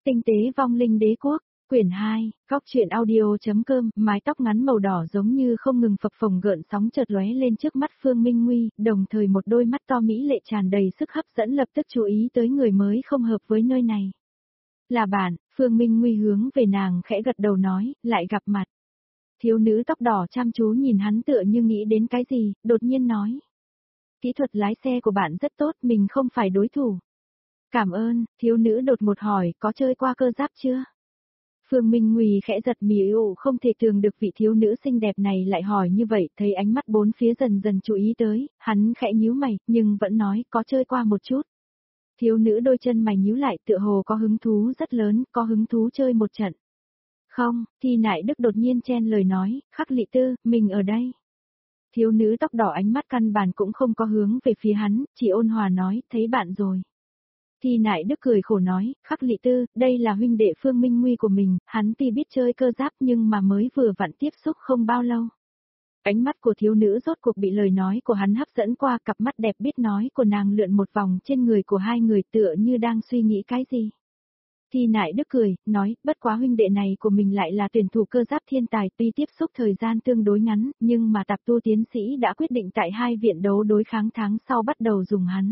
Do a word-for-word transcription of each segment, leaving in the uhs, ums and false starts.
Tinh tế vong linh đế quốc, quyển hai, góc truyện audio.com, mái tóc ngắn màu đỏ giống như không ngừng phập phồng gợn sóng chợt lóe lên trước mắt Phương Minh Nguy, đồng thời một đôi mắt to mỹ lệ tràn đầy sức hấp dẫn lập tức chú ý tới người mới không hợp với nơi này. Là bạn, Phương Minh Nguy hướng về nàng khẽ gật đầu nói, lại gặp mặt. Thiếu nữ tóc đỏ chăm chú nhìn hắn tựa như nghĩ đến cái gì, đột nhiên nói. Kỹ thuật lái xe của bạn rất tốt, mình không phải đối thủ. Cảm ơn, thiếu nữ đột một hỏi, có chơi qua cơ giáp chưa? Phương Minh Nguy khẽ giật mỉu, không thể tưởng được vị thiếu nữ xinh đẹp này lại hỏi như vậy, thấy ánh mắt bốn phía dần dần chú ý tới, hắn khẽ nhíu mày, nhưng vẫn nói, có chơi qua một chút. Thiếu nữ đôi chân mày nhíu lại tựa hồ có hứng thú rất lớn, có hứng thú chơi một trận. Không, Thi Nại Đức đột nhiên chen lời nói, Khắc Lị Tư, mình ở đây. Thiếu nữ tóc đỏ ánh mắt căn bản cũng không có hướng về phía hắn, chỉ ôn hòa nói, thấy bạn rồi. Thi Nại Đức cười khổ nói, Khắc Lị Tư, đây là huynh đệ Phương Minh Nguy của mình, hắn tuy biết chơi cơ giáp nhưng mà mới vừa vặn tiếp xúc không bao lâu. Ánh mắt của thiếu nữ rốt cuộc bị lời nói của hắn hấp dẫn qua, cặp mắt đẹp biết nói của nàng lượn một vòng trên người của hai người tựa như đang suy nghĩ cái gì. Thi Nại Đức cười, nói, bất quá huynh đệ này của mình lại là tuyển thủ cơ giáp thiên tài, tuy tiếp xúc thời gian tương đối ngắn, nhưng mà tạp tu tiến sĩ đã quyết định tại hai viện đấu đối kháng tháng sau bắt đầu dùng hắn.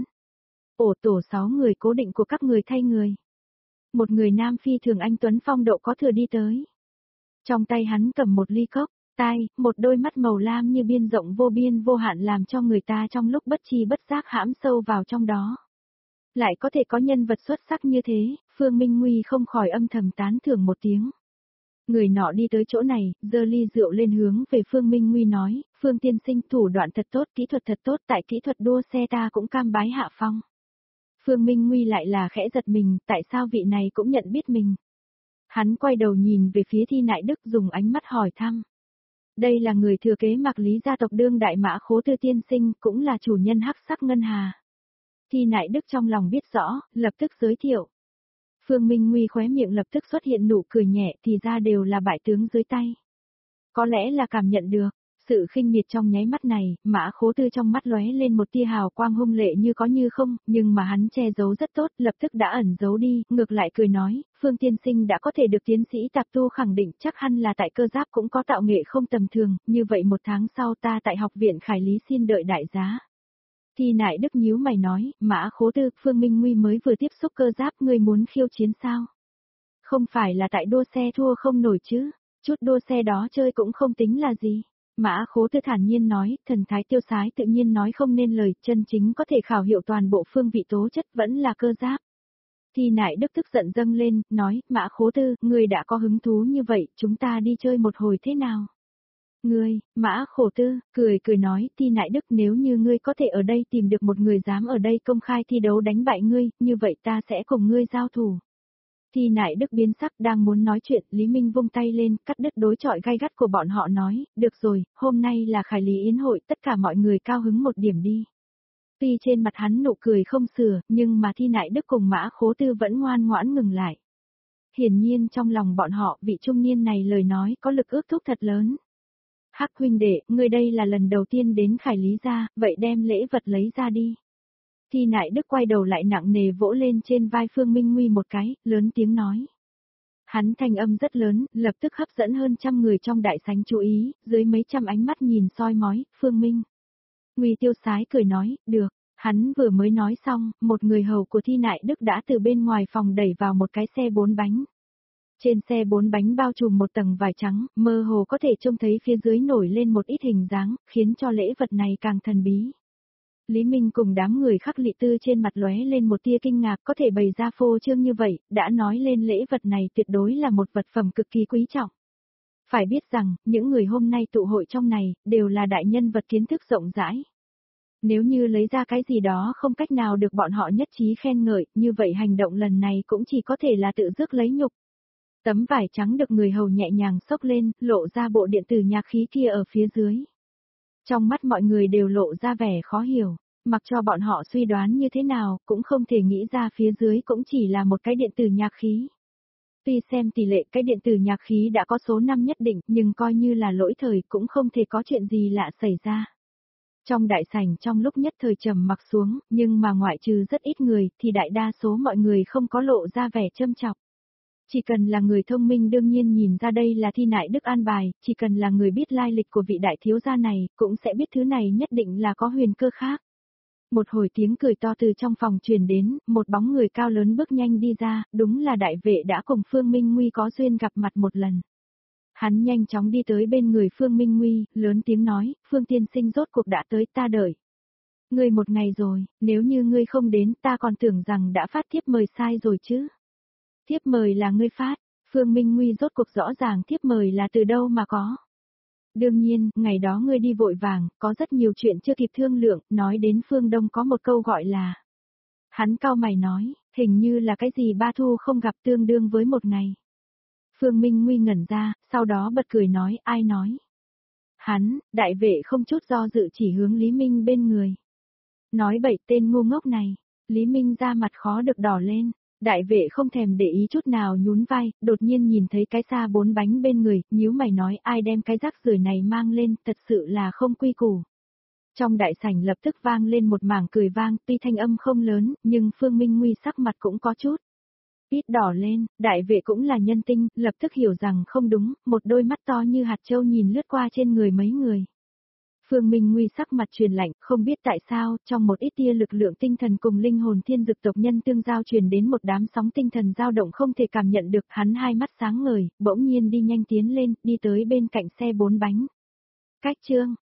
Ổ tổ sáu người cố định của các người thay người. Một người nam phi thường anh tuấn phong độ có thừa đi tới. Trong tay hắn cầm một ly cốc, tai, một đôi mắt màu lam như biên rộng vô biên vô hạn làm cho người ta trong lúc bất chi bất giác hãm sâu vào trong đó. Lại có thể có nhân vật xuất sắc như thế, Phương Minh Nguy không khỏi âm thầm tán thưởng một tiếng. Người nọ đi tới chỗ này, giơ ly rượu lên hướng về Phương Minh Nguy nói, Phương tiên sinh thủ đoạn thật tốt, kỹ thuật thật tốt, tại kỹ thuật đua xe ta cũng cam bái hạ phong. Phương Minh Nguy lại là khẽ giật mình, tại sao vị này cũng nhận biết mình. Hắn quay đầu nhìn về phía Thi Nại Đức dùng ánh mắt hỏi thăm. Đây là người thừa kế Mạc Lý gia tộc đương đại Mã Khố Tư tiên sinh, cũng là chủ nhân hắc sắc ngân hà. Thi Nại Đức trong lòng biết rõ, lập tức giới thiệu. Phương Minh Nguy khóe miệng lập tức xuất hiện nụ cười nhẹ, thì ra đều là bại tướng dưới tay. Có lẽ là cảm nhận được sự khinh miệt trong nháy mắt này, Mã Khố Tư trong mắt lóe lên một tia hào quang hung lệ như có như không, nhưng mà hắn che giấu rất tốt, lập tức đã ẩn giấu đi, ngược lại cười nói, Phương tiên sinh đã có thể được tiến sĩ tạp tu khẳng định, chắc hẳn là tại cơ giáp cũng có tạo nghệ không tầm thường, như vậy một tháng sau ta tại học viện Khải Lý xin đợi đại giá. Thi Nại Đức nhíu mày nói, Mã Khố Tư, Phương Minh Nguy mới vừa tiếp xúc cơ giáp, ngươi muốn khiêu chiến sao? Không phải là tại đua xe thua không nổi chứ, chút đua xe đó chơi cũng không tính là gì. Mã Khố Tư thản nhiên nói, thần thái tiêu sái tự nhiên nói không nên lời, chân chính có thể khảo hiệu toàn bộ phương vị tố chất vẫn là cơ giáp. Thi Nại Đức tức giận dâng lên, nói, Mã Khố Tư, ngươi đã có hứng thú như vậy, chúng ta đi chơi một hồi thế nào? Ngươi, Mã Khổ Tư, cười cười nói, Thi Nại Đức, nếu như ngươi có thể ở đây tìm được một người dám ở đây công khai thi đấu đánh bại ngươi, như vậy ta sẽ cùng ngươi giao thủ. Thi Nại Đức biến sắc đang muốn nói chuyện, Lý Minh vung tay lên, cắt đứt đối chọi gay gắt của bọn họ nói, được rồi, hôm nay là Khải Lý Yến hội, tất cả mọi người cao hứng một điểm đi. Tuy trên mặt hắn nụ cười không sửa, nhưng mà Thi Nại Đức cùng Mã Khố Tư vẫn ngoan ngoãn ngừng lại. Hiển nhiên trong lòng bọn họ vị trung niên này lời nói có lực ước thúc thật lớn. Hắc huynh đệ, ngươi đây là lần đầu tiên đến Khải Lý gia, vậy đem lễ vật lấy ra đi. Thi Nại Đức quay đầu lại nặng nề vỗ lên trên vai Phương Minh Nguy một cái, lớn tiếng nói. Hắn thanh âm rất lớn, lập tức hấp dẫn hơn trăm người trong đại sảnh chú ý, dưới mấy trăm ánh mắt nhìn soi mói, Phương Minh. Nguy tiêu sái cười nói, được, hắn vừa mới nói xong, một người hầu của Thi Nại Đức đã từ bên ngoài phòng đẩy vào một cái xe bốn bánh. Trên xe bốn bánh bao trùm một tầng vải trắng, mơ hồ có thể trông thấy phía dưới nổi lên một ít hình dáng, khiến cho lễ vật này càng thần bí. Lý Minh cùng đám người Khắc Lị Tư trên mặt lóe lên một tia kinh ngạc, có thể bày ra phô trương như vậy, đã nói lên lễ vật này tuyệt đối là một vật phẩm cực kỳ quý trọng. Phải biết rằng, những người hôm nay tụ hội trong này, đều là đại nhân vật kiến thức rộng rãi. Nếu như lấy ra cái gì đó không cách nào được bọn họ nhất trí khen ngợi, như vậy hành động lần này cũng chỉ có thể là tự rước lấy nhục. Tấm vải trắng được người hầu nhẹ nhàng xốc lên, lộ ra bộ điện tử nhạc khí kia ở phía dưới. Trong mắt mọi người đều lộ ra vẻ khó hiểu, mặc cho bọn họ suy đoán như thế nào, cũng không thể nghĩ ra phía dưới cũng chỉ là một cái điện tử nhạc khí. Tuy xem tỷ lệ cái điện tử nhạc khí đã có số năm nhất định, nhưng coi như là lỗi thời cũng không thể có chuyện gì lạ xảy ra. Trong đại sảnh trong lúc nhất thời trầm mặc xuống, nhưng mà ngoại trừ rất ít người thì đại đa số mọi người không có lộ ra vẻ châm chọc. Chỉ cần là người thông minh đương nhiên nhìn ra đây là thi nại đức an bài, chỉ cần là người biết lai lịch của vị đại thiếu gia này, cũng sẽ biết thứ này nhất định là có huyền cơ khác. Một hồi tiếng cười to từ trong phòng truyền đến, một bóng người cao lớn bước nhanh đi ra, đúng là đại vệ đã cùng Phương Minh Nguy có duyên gặp mặt một lần. Hắn nhanh chóng đi tới bên người Phương Minh Nguy, lớn tiếng nói, Phương tiên sinh rốt cuộc đã tới, ta đợi. Ngươi một ngày rồi, nếu như ngươi không đến ta còn tưởng rằng đã phát thiếp mời sai rồi chứ. Thiếp mời là ngươi phát, Phương Minh Nguy rốt cuộc rõ ràng thiếp mời là từ đâu mà có. Đương nhiên, ngày đó ngươi đi vội vàng, có rất nhiều chuyện chưa kịp thương lượng, nói đến phương Đông có một câu gọi là. Hắn cau mày nói, hình như là cái gì ba thu không gặp tương đương với một ngày. Phương Minh Nguy ngẩn ra, sau đó bật cười nói, ai nói. Hắn, đại vệ không chút do dự chỉ hướng Lý Minh bên người. Nói bậy tên ngu ngốc này, Lý Minh ra mặt khó được đỏ lên. Đại vệ không thèm để ý chút nào nhún vai, đột nhiên nhìn thấy cái xa bốn bánh bên người, nhíu mày nói ai đem cái rác rưởi này mang lên, thật sự là không quy củ. Trong đại sảnh lập tức vang lên một mảng cười vang, tuy thanh âm không lớn, nhưng Phương Minh Nguy sắc mặt cũng có chút ít đỏ lên, đại vệ cũng là nhân tinh, lập tức hiểu rằng không đúng, một đôi mắt to như hạt châu nhìn lướt qua trên người mấy người. Phương Minh Nguy sắc mặt truyền lạnh, không biết tại sao, trong một ít tia lực lượng tinh thần cùng linh hồn thiên dực tộc nhân tương giao truyền đến một đám sóng tinh thần dao động không thể cảm nhận được, hắn hai mắt sáng ngời, bỗng nhiên đi nhanh tiến lên, đi tới bên cạnh xe bốn bánh. Cách trương,